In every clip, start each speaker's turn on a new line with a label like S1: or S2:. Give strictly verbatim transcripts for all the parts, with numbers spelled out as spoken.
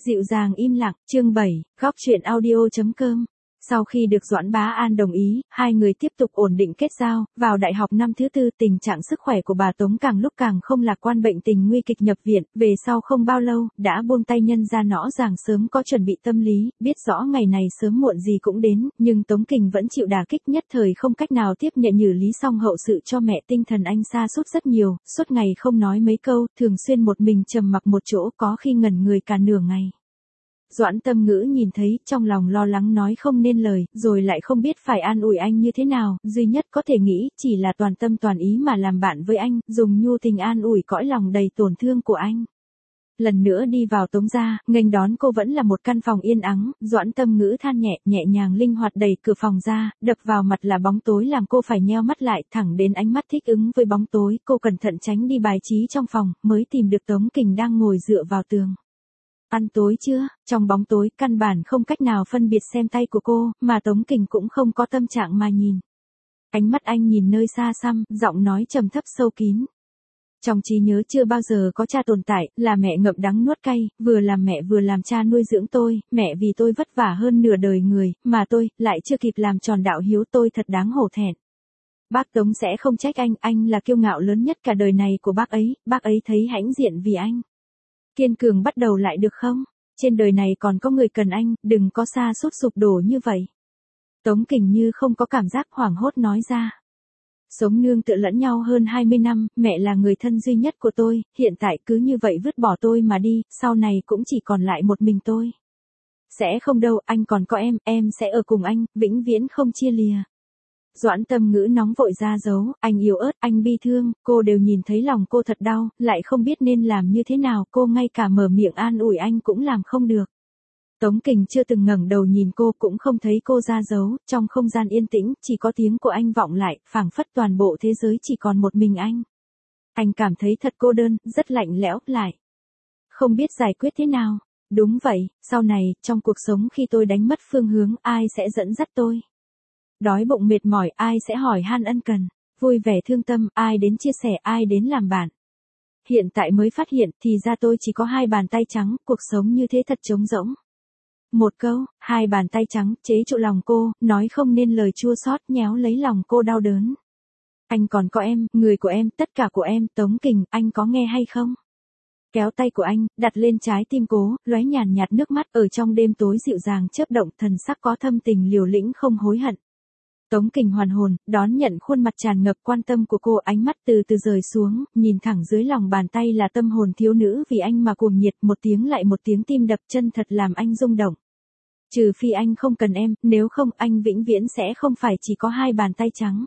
S1: Dịu dàng im lặng, chương bảy, góc chuyện audio chấm com. Sau khi được Doãn Bá An đồng ý, hai người tiếp tục ổn định kết giao, vào đại học năm thứ tư tình trạng sức khỏe của bà Tống càng lúc càng không lạc quan, bệnh tình nguy kịch nhập viện, về sau không bao lâu, đã buông tay nhân ra rõ ràng sớm có chuẩn bị tâm lý, biết rõ ngày này sớm muộn gì cũng đến, nhưng Tống Kình vẫn chịu đả kích, nhất thời không cách nào tiếp nhận nhử lý xong hậu sự cho mẹ, tinh thần anh sa sút rất nhiều, suốt ngày không nói mấy câu, thường xuyên một mình trầm mặc một chỗ, có khi ngẩn người cả nửa ngày. Doãn Tâm Ngữ nhìn thấy, trong lòng lo lắng nói không nên lời, rồi lại không biết phải an ủi anh như thế nào, duy nhất có thể nghĩ, chỉ là toàn tâm toàn ý mà làm bạn với anh, dùng nhu tình an ủi cõi lòng đầy tổn thương của anh. Lần nữa đi vào Tống gia, nghênh đón cô vẫn là một căn phòng yên ắng, Doãn Tâm Ngữ than nhẹ, nhẹ nhàng linh hoạt đẩy cửa phòng ra, đập vào mặt là bóng tối làm cô phải nheo mắt lại, thẳng đến ánh mắt thích ứng với bóng tối, cô cẩn thận tránh đi bài trí trong phòng, mới tìm được Tống Kình đang ngồi dựa vào tường. Ăn tối chưa? Trong bóng tối, căn bản không cách nào phân biệt xem tay của cô, mà Tống Kình cũng không có tâm trạng mà nhìn. Ánh mắt anh nhìn nơi xa xăm, giọng nói trầm thấp sâu kín. Trong trí nhớ chưa bao giờ có cha tồn tại, là mẹ ngậm đắng nuốt cay, vừa làm mẹ vừa làm cha nuôi dưỡng tôi, mẹ vì tôi vất vả hơn nửa đời người, mà tôi, lại chưa kịp làm tròn đạo hiếu, tôi thật đáng hổ thẹn. Bác Tống sẽ không trách anh, anh là kiêu ngạo lớn nhất cả đời này của bác ấy, bác ấy thấy hãnh diện vì anh. Kiên cường bắt đầu lại được không? Trên đời này còn có người cần anh, đừng có sa sút sụp đổ như vậy. Tống Kình như không có cảm giác hoảng hốt nói ra. Sống nương tựa lẫn nhau hơn hai mươi năm, mẹ là người thân duy nhất của tôi, hiện tại cứ như vậy vứt bỏ tôi mà đi, sau này cũng chỉ còn lại một mình tôi. Sẽ không đâu, anh còn có em, em sẽ ở cùng anh, vĩnh viễn không chia lìa. Doãn Tâm Ngữ nóng vội ra dấu, anh yếu ớt, anh bi thương, cô đều nhìn thấy lòng cô thật đau, lại không biết nên làm như thế nào, cô ngay cả mở miệng an ủi anh cũng làm không được. Tống Kình chưa từng ngẩng đầu nhìn cô, cũng không thấy cô ra dấu, trong không gian yên tĩnh, chỉ có tiếng của anh vọng lại, phảng phất toàn bộ thế giới chỉ còn một mình anh. Anh cảm thấy thật cô đơn, rất lạnh lẽo, lại không biết giải quyết thế nào. Đúng vậy, sau này, trong cuộc sống khi tôi đánh mất phương hướng, ai sẽ dẫn dắt tôi? Đói bụng mệt mỏi, ai sẽ hỏi han ân cần? Vui vẻ thương tâm, ai đến chia sẻ, ai đến làm bạn? Hiện tại mới phát hiện, thì ra tôi chỉ có hai bàn tay trắng, cuộc sống như thế thật trống rỗng. Một câu, hai bàn tay trắng, chế trụ lòng cô, nói không nên lời chua xót, nhéo lấy lòng cô đau đớn. Anh còn có em, người của em, tất cả của em, Tống Kình, anh có nghe hay không? Kéo tay của anh, đặt lên trái tim cố, lóe nhàn nhạt nước mắt, ở trong đêm tối dịu dàng chớp động, thần sắc có thâm tình liều lĩnh không hối hận. Tống Kình hoàn hồn, đón nhận khuôn mặt tràn ngập quan tâm của cô, ánh mắt từ từ rời xuống, nhìn thẳng dưới lòng bàn tay là tâm hồn thiếu nữ vì anh mà cuồng nhiệt, một tiếng lại một tiếng tim đập, chân thật làm anh rung động. Trừ phi anh không cần em, nếu không anh vĩnh viễn sẽ không phải chỉ có hai bàn tay trắng.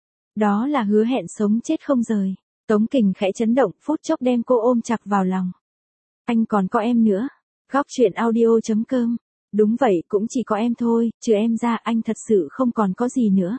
S1: Đó là hứa hẹn sống chết không rời. Tống Kình khẽ chấn động, phút chốc đem cô ôm chặt vào lòng. Anh còn có em nữa. Góc chuyện audio chấm com. Đúng vậy, cũng chỉ có em thôi, trừ em ra anh thật sự không còn có gì nữa.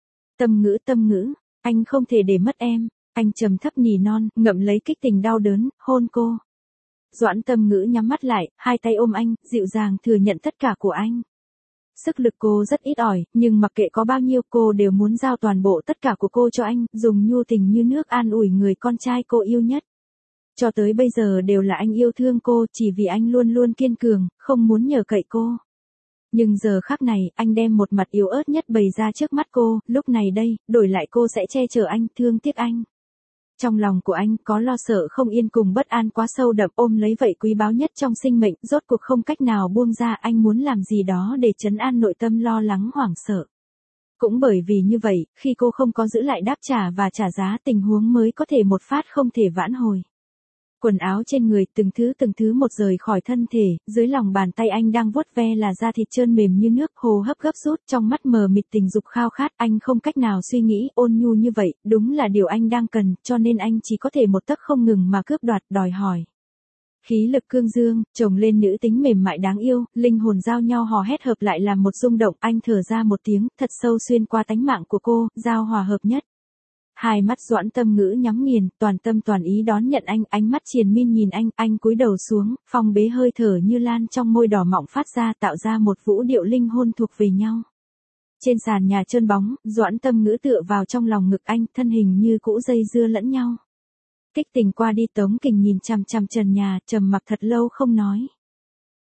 S1: Tâm Ngữ, Tâm Ngữ, anh không thể để mất em. Anh trầm thấp nỉ non, ngậm lấy kích tình đau đớn, hôn cô. Doãn Tâm Ngữ nhắm mắt lại, hai tay ôm anh, dịu dàng thừa nhận tất cả của anh. Sức lực cô rất ít ỏi, nhưng mặc kệ có bao nhiêu cô đều muốn giao toàn bộ tất cả của cô cho anh, dùng nhu tình như nước an ủi người con trai cô yêu nhất. Cho tới bây giờ đều là anh yêu thương cô, chỉ vì anh luôn luôn kiên cường, không muốn nhờ cậy cô. Nhưng giờ khắc này, anh đem một mặt yếu ớt nhất bày ra trước mắt cô, lúc này đây, đổi lại cô sẽ che chở anh, thương tiếc anh. Trong lòng của anh có lo sợ không yên cùng bất an quá sâu đậm, ôm lấy vậy quý báu nhất trong sinh mệnh, rốt cuộc không cách nào buông ra, anh muốn làm gì đó để trấn an nội tâm lo lắng hoảng sợ. Cũng bởi vì như vậy, khi cô không có giữ lại đáp trả và trả giá, tình huống mới có thể một phát không thể vãn hồi. Quần áo trên người, từng thứ từng thứ một rời khỏi thân thể, dưới lòng bàn tay anh đang vuốt ve là da thịt trơn mềm như nước, hô hấp gấp rút, trong mắt mờ mịt tình dục khao khát, anh không cách nào suy nghĩ, ôn nhu như vậy, đúng là điều anh đang cần, cho nên anh chỉ có thể một tấc không ngừng mà cướp đoạt, đòi hỏi. Khí lực cương dương, chồng lên nữ tính mềm mại đáng yêu, linh hồn giao nhau hò hét hợp lại làm một rung động, anh thở ra một tiếng, thật sâu xuyên qua tánh mạng của cô, giao hòa hợp nhất. Hai mắt Doãn Tâm Ngữ nhắm nghiền, toàn tâm toàn ý đón nhận anh, ánh mắt triền miên nhìn anh, anh cúi đầu xuống, phong bế hơi thở như lan trong môi đỏ mọng phát ra, tạo ra một vũ điệu linh hôn thuộc về nhau. Trên sàn nhà trơn bóng, Doãn Tâm Ngữ tựa vào trong lòng ngực anh, thân hình như cũ dây dưa lẫn nhau. Kích tình qua đi, Tống Kình nhìn chằm chằm trần nhà, trầm mặc thật lâu không nói.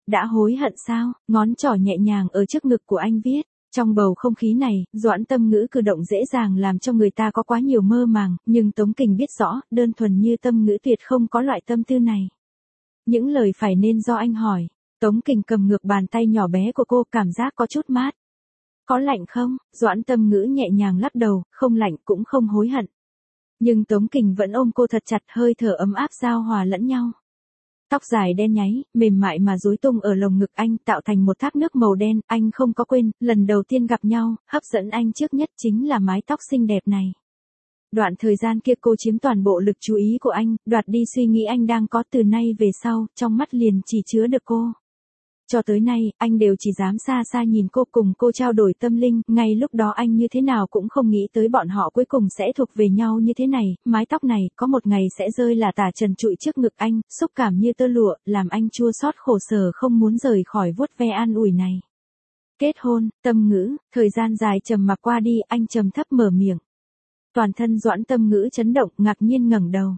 S1: Đã hối hận sao? Ngón trỏ nhẹ nhàng ở trước ngực của anh viết. Trong bầu không khí này, Doãn Tâm Ngữ cử động dễ dàng làm cho người ta có quá nhiều mơ màng, nhưng Tống Kình biết rõ, đơn thuần như Tâm Ngữ tuyệt không có loại tâm tư này. Những lời phải nên do anh hỏi. Tống Kình cầm ngược bàn tay nhỏ bé của cô, cảm giác có chút mát. Có lạnh không? Doãn Tâm Ngữ nhẹ nhàng lắc đầu, không lạnh cũng không hối hận. Nhưng Tống Kình vẫn ôm cô thật chặt, hơi thở ấm áp giao hòa lẫn nhau. Tóc dài đen nháy, mềm mại mà rối tung ở lồng ngực anh tạo thành một thác nước màu đen, anh không có quên, lần đầu tiên gặp nhau, hấp dẫn anh trước nhất chính là mái tóc xinh đẹp này. Đoạn thời gian kia cô chiếm toàn bộ lực chú ý của anh, đoạt đi suy nghĩ anh đang có, từ nay về sau, trong mắt liền chỉ chứa được cô. Cho tới nay, anh đều chỉ dám xa xa nhìn cô, cùng cô trao đổi tâm linh, ngay lúc đó anh như thế nào cũng không nghĩ tới bọn họ cuối cùng sẽ thuộc về nhau như thế này, mái tóc này, có một ngày sẽ rơi là tả trần trụi trước ngực anh, xúc cảm như tơ lụa, làm anh chua xót khổ sở không muốn rời khỏi vuốt ve an ủi này. Kết hôn, Tâm Ngữ, thời gian dài trầm mặc qua đi, anh trầm thấp mở miệng. Toàn thân Doãn Tâm Ngữ chấn động, ngạc nhiên ngẩng đầu.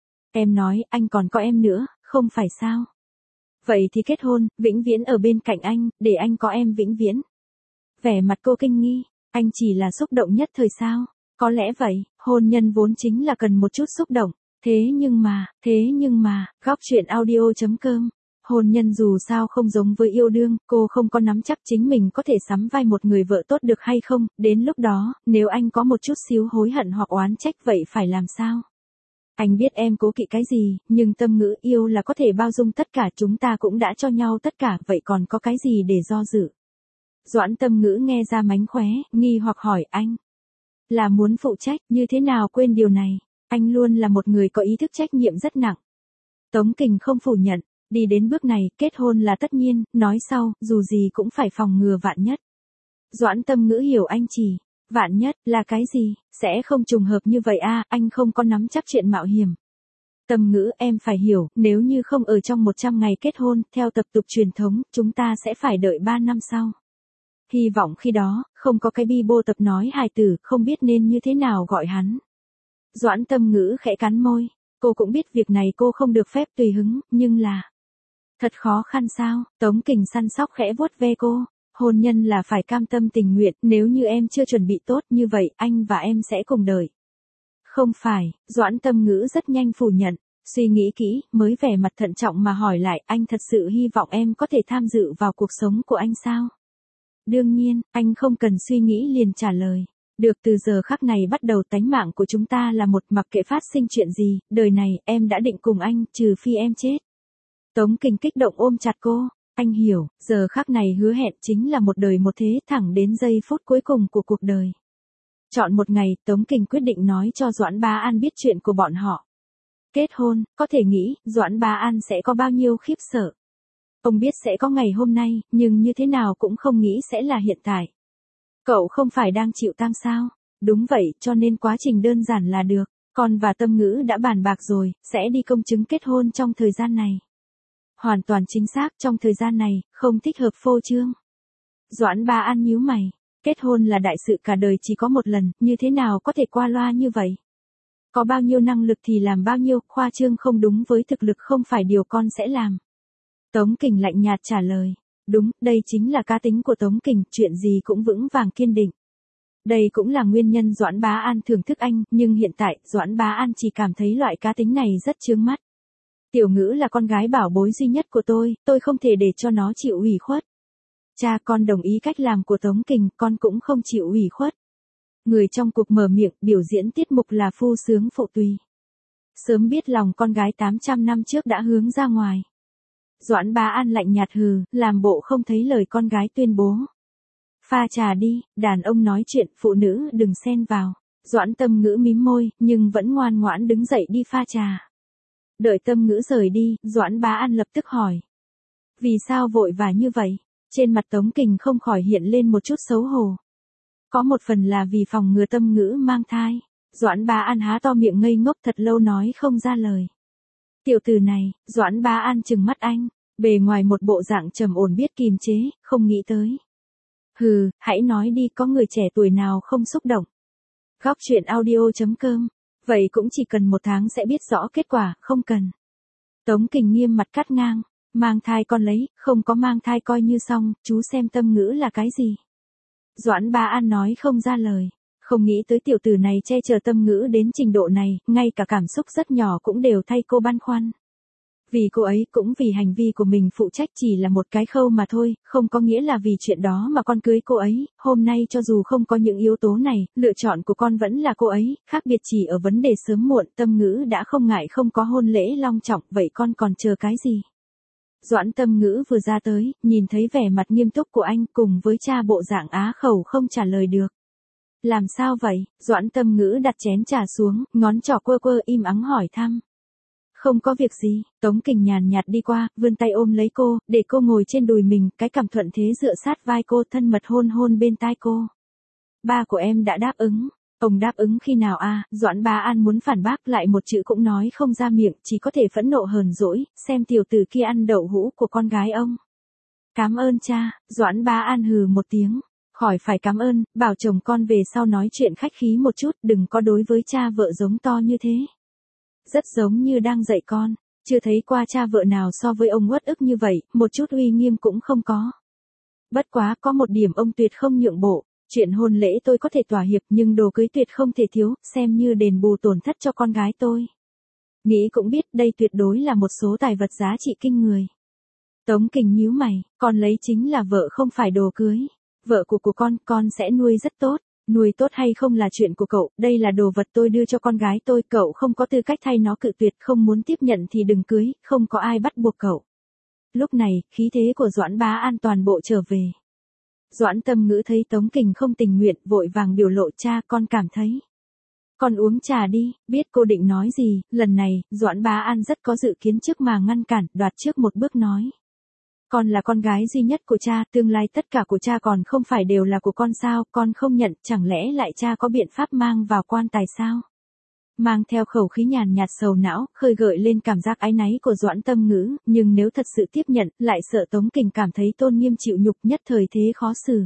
S1: Em nói, anh còn có em nữa, không phải sao? Vậy thì kết hôn, vĩnh viễn ở bên cạnh anh, để anh có em vĩnh viễn. Vẻ mặt cô kinh nghi, anh chỉ là xúc động nhất thời sao? Có lẽ vậy, hôn nhân vốn chính là cần một chút xúc động. Thế nhưng mà, thế nhưng mà, góc truyện audio chấm com. Hôn nhân dù sao không giống với yêu đương, cô không có nắm chắc chính mình có thể sắm vai một người vợ tốt được hay không, đến lúc đó, nếu anh có một chút xíu hối hận hoặc oán trách vậy phải làm sao? Anh biết em cố kỵ cái gì, nhưng Tâm Ngữ yêu là có thể bao dung tất cả, chúng ta cũng đã cho nhau tất cả, vậy còn có cái gì để do dự? Doãn Tâm Ngữ nghe ra mánh khóe, nghi hoặc hỏi anh. Là muốn phụ trách, như thế nào quên điều này? Anh luôn là một người có ý thức trách nhiệm rất nặng. Tống Kình không phủ nhận, đi đến bước này, kết hôn là tất nhiên, nói sau, dù gì cũng phải phòng ngừa vạn nhất. Doãn Tâm Ngữ hiểu anh chỉ. Vạn nhất, là cái gì? Sẽ không trùng hợp như vậy a, anh không có nắm chắc chuyện mạo hiểm. Tâm Ngữ, em phải hiểu, nếu như không ở trong một trăm ngày kết hôn, theo tập tục truyền thống, chúng ta sẽ phải đợi ba năm sau. Hy vọng khi đó, không có cái bi bô tập nói hài tử, không biết nên như thế nào gọi hắn. Doãn Tâm Ngữ khẽ cắn môi, cô cũng biết việc này cô không được phép tùy hứng, nhưng là... Thật khó khăn sao? Tống Kình săn sóc khẽ vuốt ve cô. Hôn nhân là phải cam tâm tình nguyện, nếu như em chưa chuẩn bị tốt như vậy, anh và em sẽ cùng đợi. Không phải, Doãn Tâm Ngữ rất nhanh phủ nhận, suy nghĩ kỹ, mới vẻ mặt thận trọng mà hỏi lại, anh thật sự hy vọng em có thể tham dự vào cuộc sống của anh sao? Đương nhiên, anh không cần suy nghĩ liền trả lời. Được, từ giờ khắc này bắt đầu tánh mạng của chúng ta là một, mặc kệ phát sinh chuyện gì, đời này, em đã định cùng anh, trừ phi em chết. Tống Kình kích động ôm chặt cô. Anh hiểu, giờ khắc này hứa hẹn chính là một đời một thế, thẳng đến giây phút cuối cùng của cuộc đời. Chọn một ngày, Tống Kình quyết định nói cho Doãn Bá An biết chuyện của bọn họ. Kết hôn, có thể nghĩ, Doãn Bá An sẽ có bao nhiêu khiếp sợ. Ông biết sẽ có ngày hôm nay, nhưng như thế nào cũng không nghĩ sẽ là hiện tại. Cậu không phải đang chịu tang sao? Đúng vậy, cho nên quá trình đơn giản là được. Con và Tâm Ngữ đã bàn bạc rồi, sẽ đi công chứng kết hôn trong thời gian này. Hoàn toàn chính xác, trong thời gian này, không thích hợp phô trương. Doãn Bá An nhíu mày, kết hôn là đại sự cả đời chỉ có một lần, như thế nào có thể qua loa như vậy? Có bao nhiêu năng lực thì làm bao nhiêu, khoa trương không đúng với thực lực không phải điều con sẽ làm. Tống Kình lạnh nhạt trả lời, đúng, đây chính là cá tính của Tống Kình, chuyện gì cũng vững vàng kiên định. Đây cũng là nguyên nhân Doãn Bá An thưởng thức anh, nhưng hiện tại, Doãn Bá An chỉ cảm thấy loại cá tính này rất chướng mắt. Tiểu Ngữ là con gái bảo bối duy nhất của tôi, tôi không thể để cho nó chịu ủy khuất. Cha, con đồng ý cách làm của Tống Kình, con cũng không chịu ủy khuất. Người trong cuộc mở miệng, biểu diễn tiết mục là phu sướng phụ tùy. Sớm biết lòng con gái tám trăm năm trước đã hướng ra ngoài. Doãn Bá An lạnh nhạt hừ, làm bộ không thấy lời con gái tuyên bố. Pha trà đi, đàn ông nói chuyện, phụ nữ đừng xen vào. Doãn Tâm Ngữ mím môi, nhưng vẫn ngoan ngoãn đứng dậy đi pha trà. Đợi Tâm Ngữ rời đi, Doãn Bá An lập tức hỏi. Vì sao vội vã như vậy? Trên mặt Tống Kình không khỏi hiện lên một chút xấu hổ. Có một phần là vì phòng ngừa Tâm Ngữ mang thai. Doãn Bá An há to miệng ngây ngốc thật lâu nói không ra lời. Tiểu tử này, Doãn Bá An trừng mắt anh, bề ngoài một bộ dạng trầm ổn biết kiềm chế, không nghĩ tới. Hừ, hãy nói đi, có người trẻ tuổi nào không xúc động. Góc truyện audio chấm com. Vậy cũng chỉ cần một tháng sẽ biết rõ kết quả, không cần. Tống Kình nghiêm mặt cắt ngang. Mang thai con lấy, không có mang thai coi như xong, chú xem Tâm Ngữ là cái gì. Doãn Bá An nói không ra lời. Không nghĩ tới tiểu tử này che chở Tâm Ngữ đến trình độ này, ngay cả cảm xúc rất nhỏ cũng đều thay cô băn khoăn. Vì cô ấy cũng vì hành vi của mình phụ trách chỉ là một cái khâu mà thôi, không có nghĩa là vì chuyện đó mà con cưới cô ấy, hôm nay cho dù không có những yếu tố này, lựa chọn của con vẫn là cô ấy, khác biệt chỉ ở vấn đề sớm muộn. Tâm Ngữ đã không ngại không có hôn lễ long trọng, vậy con còn chờ cái gì? Doãn Tâm Ngữ vừa ra tới, nhìn thấy vẻ mặt nghiêm túc của anh cùng với cha bộ dạng á khẩu không trả lời được. Làm sao vậy? Doãn Tâm Ngữ đặt chén trà xuống, ngón trỏ quơ quơ im ắng hỏi thăm. Không có việc gì, Tống Kình nhàn nhạt đi qua, vươn tay ôm lấy cô, để cô ngồi trên đùi mình, cái cằm thuận thế dựa sát vai cô, thân mật hôn hôn bên tai cô. Ba của em đã đáp ứng. Ông đáp ứng khi nào à? Doãn Bá An muốn phản bác lại một chữ cũng nói không ra miệng, chỉ có thể phẫn nộ hờn dỗi, xem tiểu tử kia ăn đậu hũ của con gái ông. Cảm ơn cha. Doãn Bá An hừ một tiếng. Khỏi phải cảm ơn, bảo chồng con về sau nói chuyện khách khí một chút, đừng có đối với cha vợ giống to như thế. Rất giống như đang dạy con, chưa thấy qua cha vợ nào so với ông uất ức như vậy, một chút uy nghiêm cũng không có. Bất quá có một điểm ông tuyệt không nhượng bộ, chuyện hôn lễ tôi có thể thỏa hiệp nhưng đồ cưới tuyệt không thể thiếu, xem như đền bù tổn thất cho con gái tôi. Nghĩ cũng biết đây tuyệt đối là một số tài vật giá trị kinh người. Tống Kình nhíu mày, con lấy chính là vợ không phải đồ cưới. Vợ của của con, con sẽ nuôi rất tốt. Nuôi tốt hay không là chuyện của cậu, đây là đồ vật tôi đưa cho con gái tôi, cậu không có tư cách thay nó cự tuyệt, không muốn tiếp nhận thì đừng cưới, không có ai bắt buộc cậu. Lúc này, khí thế của Doãn Bá An toàn bộ trở về. Doãn Tâm Ngữ thấy Tống Kình không tình nguyện, vội vàng biểu lộ, cha con cảm thấy. Con uống trà đi, biết cô định nói gì, lần này, Doãn Bá An rất có dự kiến trước mà ngăn cản, đoạt trước một bước nói. Con là con gái duy nhất của cha, tương lai tất cả của cha còn không phải đều là của con sao, con không nhận, chẳng lẽ lại cha có biện pháp mang vào quan tài sao? Mang theo khẩu khí nhàn nhạt sầu não, khơi gợi lên cảm giác áy náy của Doãn Tâm Ngữ, nhưng nếu thật sự tiếp nhận, lại sợ Tống Kình cảm thấy tôn nghiêm chịu nhục, nhất thời thế khó xử.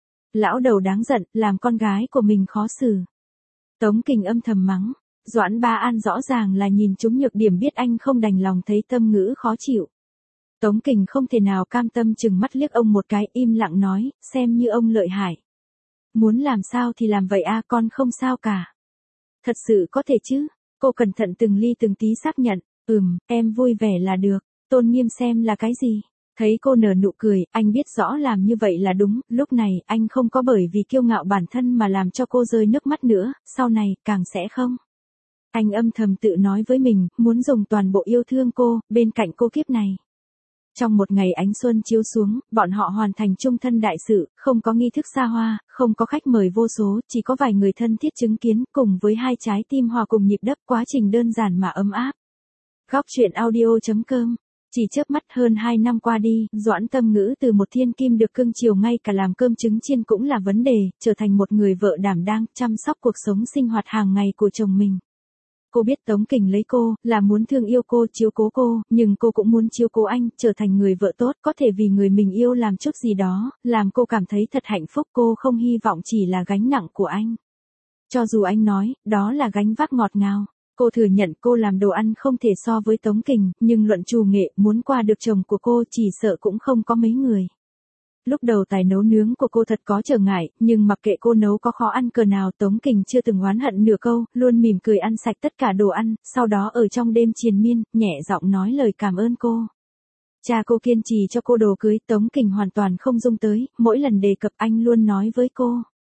S1: Lão đầu đáng giận, làm con gái của mình khó xử. Tống Kình âm thầm mắng, Doãn Bá An rõ ràng là nhìn trúng nhược điểm, biết anh không đành lòng thấy Tâm Ngữ khó chịu. Tống Kình không thể nào cam tâm chừng mắt liếc ông một cái, im lặng nói, xem như ông lợi hại. Muốn làm sao thì làm vậy a, con không sao cả. Thật sự có thể chứ? Cô cẩn thận từng ly từng tí xác nhận, ừm, em vui vẻ là được, tôn nghiêm xem là cái gì? Thấy cô nở nụ cười, anh biết rõ làm như vậy là đúng, lúc này anh không có bởi vì kiêu ngạo bản thân mà làm cho cô rơi nước mắt nữa, sau này càng sẽ không. Anh âm thầm tự nói với mình, muốn dùng toàn bộ yêu thương cô, bên cạnh cô kiếp này. Trong một ngày ánh xuân chiếu xuống, bọn họ hoàn thành chung thân đại sự, không có nghi thức xa hoa, không có khách mời vô số, chỉ có vài người thân thiết chứng kiến, cùng với hai trái tim hòa cùng nhịp đập, quá trình đơn giản mà ấm áp. Góc truyện audio chấm com. Chỉ chớp mắt hơn hai năm qua đi, Doãn Tâm Ngữ từ một thiên kim được cưng chiều ngay cả làm cơm trứng chiên cũng là vấn đề, trở thành một người vợ đảm đang, chăm sóc cuộc sống sinh hoạt hàng ngày của chồng mình. Cô biết Tống Kình lấy cô, là muốn thương yêu cô, chiếu cố cô, nhưng cô cũng muốn chiếu cố anh, trở thành người vợ tốt, có thể vì người mình yêu làm chút gì đó, làm cô cảm thấy thật hạnh phúc, cô không hy vọng chỉ là gánh nặng của anh. Cho dù anh nói, đó là gánh vác ngọt ngào, cô thừa nhận cô làm đồ ăn không thể so với Tống Kình, nhưng luận trù nghệ, muốn qua được chồng của cô chỉ sợ cũng không có mấy người. Lúc đầu tài nấu nướng của cô thật có trở ngại, nhưng mặc kệ cô nấu có khó ăn cỡ nào, Tống Kình chưa từng oán hận nửa câu, luôn mỉm cười ăn sạch tất cả đồ ăn, sau đó ở trong đêm triền miên, nhẹ giọng nói lời cảm ơn cô. Cha cô kiên trì cho cô đồ cưới, Tống Kình hoàn toàn không dung tới, mỗi lần đề cập anh luôn nói với cô.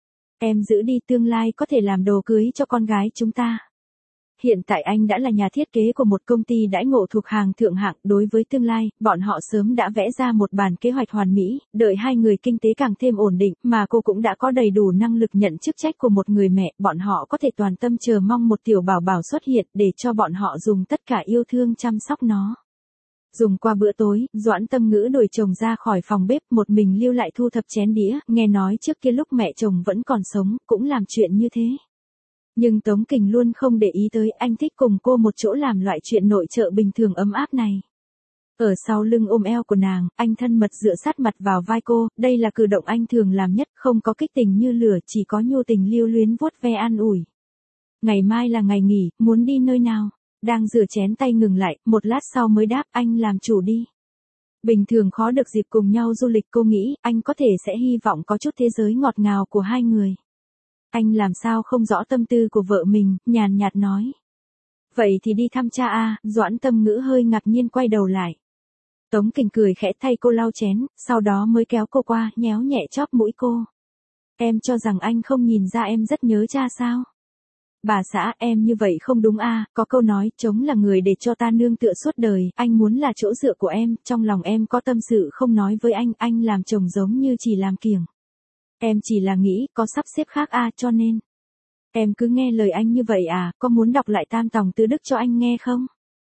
S1: Em giữ đi, tương lai có thể làm đồ cưới cho con gái chúng ta. Hiện tại anh đã là nhà thiết kế của một công ty đãi ngộ thuộc hàng thượng hạng, đối với tương lai, bọn họ sớm đã vẽ ra một bản kế hoạch hoàn mỹ, đợi hai người kinh tế càng thêm ổn định, mà cô cũng đã có đầy đủ năng lực nhận chức trách của một người mẹ, bọn họ có thể toàn tâm chờ mong một tiểu bảo bảo xuất hiện để cho bọn họ dùng tất cả yêu thương chăm sóc nó. Dùng qua bữa tối, Doãn Tâm Ngữ đuổi chồng ra khỏi phòng bếp, một mình lưu lại thu thập chén đĩa, nghe nói trước kia lúc mẹ chồng vẫn còn sống, cũng làm chuyện như thế. Nhưng Tống Kình luôn không để ý tới, anh thích cùng cô một chỗ làm loại chuyện nội trợ bình thường ấm áp này. Ở sau lưng ôm eo của nàng, anh thân mật dựa sát mặt vào vai cô, đây là cử động anh thường làm nhất, không có kích tình như lửa, chỉ có nhu tình lưu luyến vuốt ve an ủi. Ngày mai là ngày nghỉ, muốn đi nơi nào? Đang rửa chén tay ngừng lại, một lát sau mới đáp, anh làm chủ đi. Bình thường khó được dịp cùng nhau du lịch, cô nghĩ anh có thể sẽ hy vọng có chút thế giới ngọt ngào của hai người. Anh làm sao không rõ tâm tư của vợ mình, nhàn nhạt nói. Vậy thì đi thăm cha a. Doãn Tâm Ngữ hơi ngạc nhiên quay đầu lại. Tống Kình cười khẽ thay cô lau chén, sau đó mới kéo cô qua, nhéo nhẹ chóp mũi cô. Em cho rằng anh không nhìn ra em rất nhớ cha sao? Bà xã, em như vậy không đúng a. Có câu nói, trống là người để cho ta nương tựa suốt đời, anh muốn là chỗ dựa của em, trong lòng em có tâm sự không nói với anh, anh làm chồng giống như chỉ làm kiểng. Em chỉ là nghĩ, có sắp xếp khác a, cho nên. Em cứ nghe lời anh như vậy à, có muốn đọc lại Tam Tòng Tứ Đức cho anh nghe không?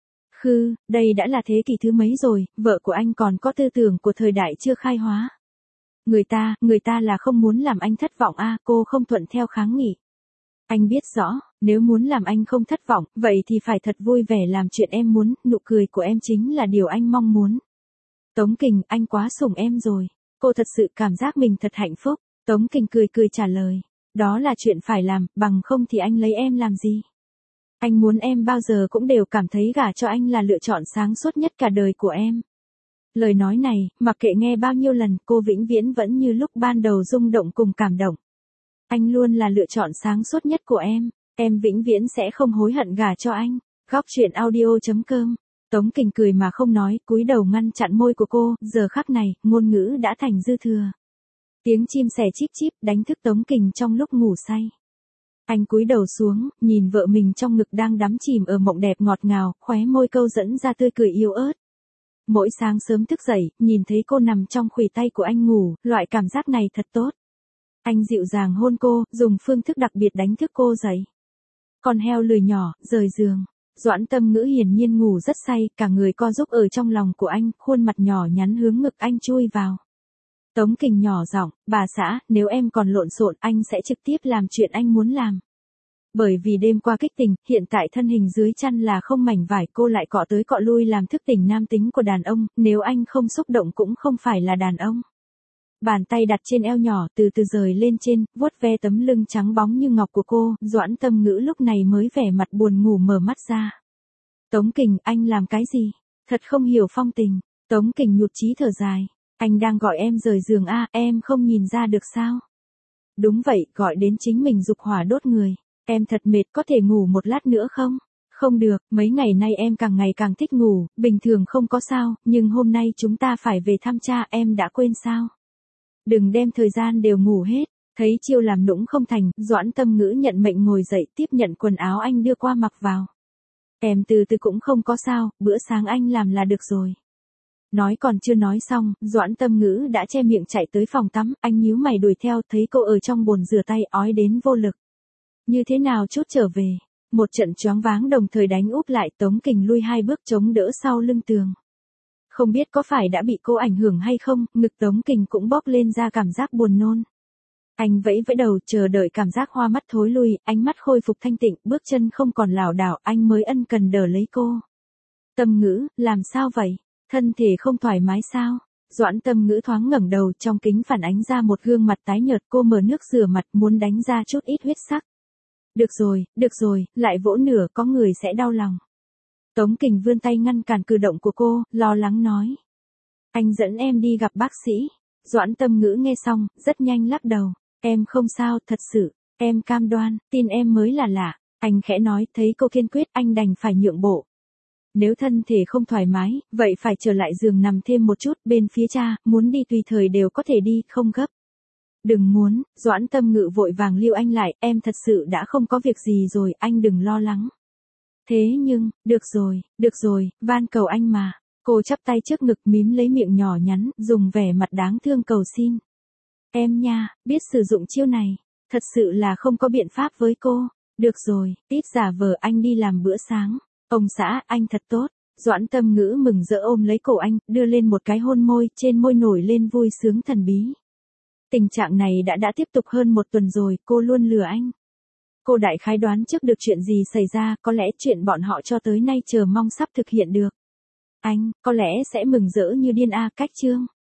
S1: Khư, đây đã là thế kỷ thứ mấy rồi, vợ của anh còn có tư tưởng của thời đại chưa khai hóa. Người ta, người ta là không muốn làm anh thất vọng a. Cô không thuận theo kháng nghị. Anh biết rõ, nếu muốn làm anh không thất vọng, vậy thì phải thật vui vẻ làm chuyện em muốn, nụ cười của em chính là điều anh mong muốn. Tống Kình, anh quá sủng em rồi. Cô thật sự cảm giác mình thật hạnh phúc. Tống Kình cười cười trả lời. Đó là chuyện phải làm, bằng không thì anh lấy em làm gì? Anh muốn em bao giờ cũng đều cảm thấy gả cho anh là lựa chọn sáng suốt nhất cả đời của em. Lời nói này, mặc kệ nghe bao nhiêu lần, cô vĩnh viễn vẫn như lúc ban đầu rung động cùng cảm động. Anh luôn là lựa chọn sáng suốt nhất của em, em vĩnh viễn sẽ không hối hận gả cho anh. Góc truyện audio chấm com. Tống Kình cười mà không nói, cúi đầu ngăn chặn môi của cô, giờ khắc này, ngôn ngữ đã thành dư thừa. Tiếng chim sẻ chíp chíp đánh thức Tống Kình trong lúc ngủ say. Anh cúi đầu xuống, nhìn vợ mình trong ngực đang đắm chìm ở mộng đẹp ngọt ngào, khóe môi câu dẫn ra tươi cười yếu ớt. Mỗi sáng sớm thức dậy, nhìn thấy cô nằm trong khuỷu tay của anh ngủ, loại cảm giác này thật tốt. Anh dịu dàng hôn cô, dùng phương thức đặc biệt đánh thức cô dậy. Con heo lười nhỏ, rời giường. Doãn Tâm Ngữ hiển nhiên ngủ rất say, cả người co giúp ở trong lòng của anh, khuôn mặt nhỏ nhắn hướng ngực anh chui vào. Tống Kình nhỏ giọng, bà xã, nếu em còn lộn xộn, anh sẽ trực tiếp làm chuyện anh muốn làm. Bởi vì đêm qua kích tình, hiện tại thân hình dưới chăn là không mảnh vải, cô lại cọ tới cọ lui làm thức tỉnh nam tính của đàn ông, nếu anh không xúc động cũng không phải là đàn ông. Bàn tay đặt trên eo nhỏ, từ từ rời lên trên, vuốt ve tấm lưng trắng bóng như ngọc của cô, Doãn Tâm Ngữ lúc này mới vẻ mặt buồn ngủ mở mắt ra. Tống Kình, anh làm cái gì? Thật không hiểu phong tình. Tống Kình nhụt chí thở dài. Anh đang gọi em rời giường a, em không nhìn ra được sao? Đúng vậy, gọi đến chính mình dục hỏa đốt người. Em thật mệt, có thể ngủ một lát nữa không? Không được, mấy ngày nay em càng ngày càng thích ngủ, bình thường không có sao, nhưng hôm nay chúng ta phải về thăm cha, em đã quên sao? Đừng đem thời gian đều ngủ hết. Thấy chiêu làm nũng không thành, Doãn Tâm Ngữ nhận mệnh ngồi dậy tiếp nhận quần áo anh đưa qua mặc vào. Em từ từ cũng không có sao, bữa sáng anh làm là được rồi. Nói còn chưa nói xong, Doãn Tâm Ngữ đã che miệng chạy tới phòng tắm, anh nhíu mày đuổi theo, thấy cô ở trong bồn rửa tay ói đến vô lực. Như thế nào chút trở về? Một trận choáng váng đồng thời đánh úp lại, Tống Kình lui hai bước chống đỡ sau lưng tường. Không biết có phải đã bị cô ảnh hưởng hay không, ngực Tống Kình cũng bốc lên ra cảm giác buồn nôn. Anh vẫy vẫy đầu chờ đợi cảm giác hoa mắt thối lui, ánh mắt khôi phục thanh tịnh, bước chân không còn lảo đảo, anh mới ân cần đỡ lấy cô. Tâm Ngữ, làm sao vậy? Thân thể không thoải mái sao? Doãn Tâm Ngữ thoáng ngẩng đầu, trong kính phản ánh ra một gương mặt tái nhợt, cô mở nước rửa mặt muốn đánh ra chút ít huyết sắc. Được rồi, được rồi, lại vỗ nửa có người sẽ đau lòng. Tống Kình vươn tay ngăn cản cử động của cô, lo lắng nói. Anh dẫn em đi gặp bác sĩ. Doãn Tâm Ngữ nghe xong, rất nhanh lắc đầu. Em không sao, thật sự, em cam đoan, tin em mới là lạ. Anh khẽ nói, thấy cô kiên quyết, anh đành phải nhượng bộ. Nếu thân thể không thoải mái, vậy phải trở lại giường nằm thêm một chút, bên phía cha, muốn đi tùy thời đều có thể đi, không gấp. Đừng muốn, Doãn Tâm Ngữ vội vàng lưu anh lại, em thật sự đã không có việc gì rồi, anh đừng lo lắng. Thế nhưng, được rồi, được rồi, van cầu anh mà. Cô chắp tay trước ngực mím lấy miệng nhỏ nhắn, dùng vẻ mặt đáng thương cầu xin. Em nha, biết sử dụng chiêu này, thật sự là không có biện pháp với cô. Được rồi, ít giả vờ anh đi làm bữa sáng. Ông xã, anh thật tốt. Doãn Tâm Ngữ mừng rỡ ôm lấy cổ anh, đưa lên một cái hôn môi, trên môi nổi lên vui sướng thần bí. Tình trạng này đã đã tiếp tục hơn một tuần rồi, cô luôn lừa anh. Cô đại khái đoán trước được chuyện gì xảy ra, có lẽ chuyện bọn họ cho tới nay chờ mong sắp thực hiện được. Anh, có lẽ sẽ mừng rỡ như điên a, cách chương.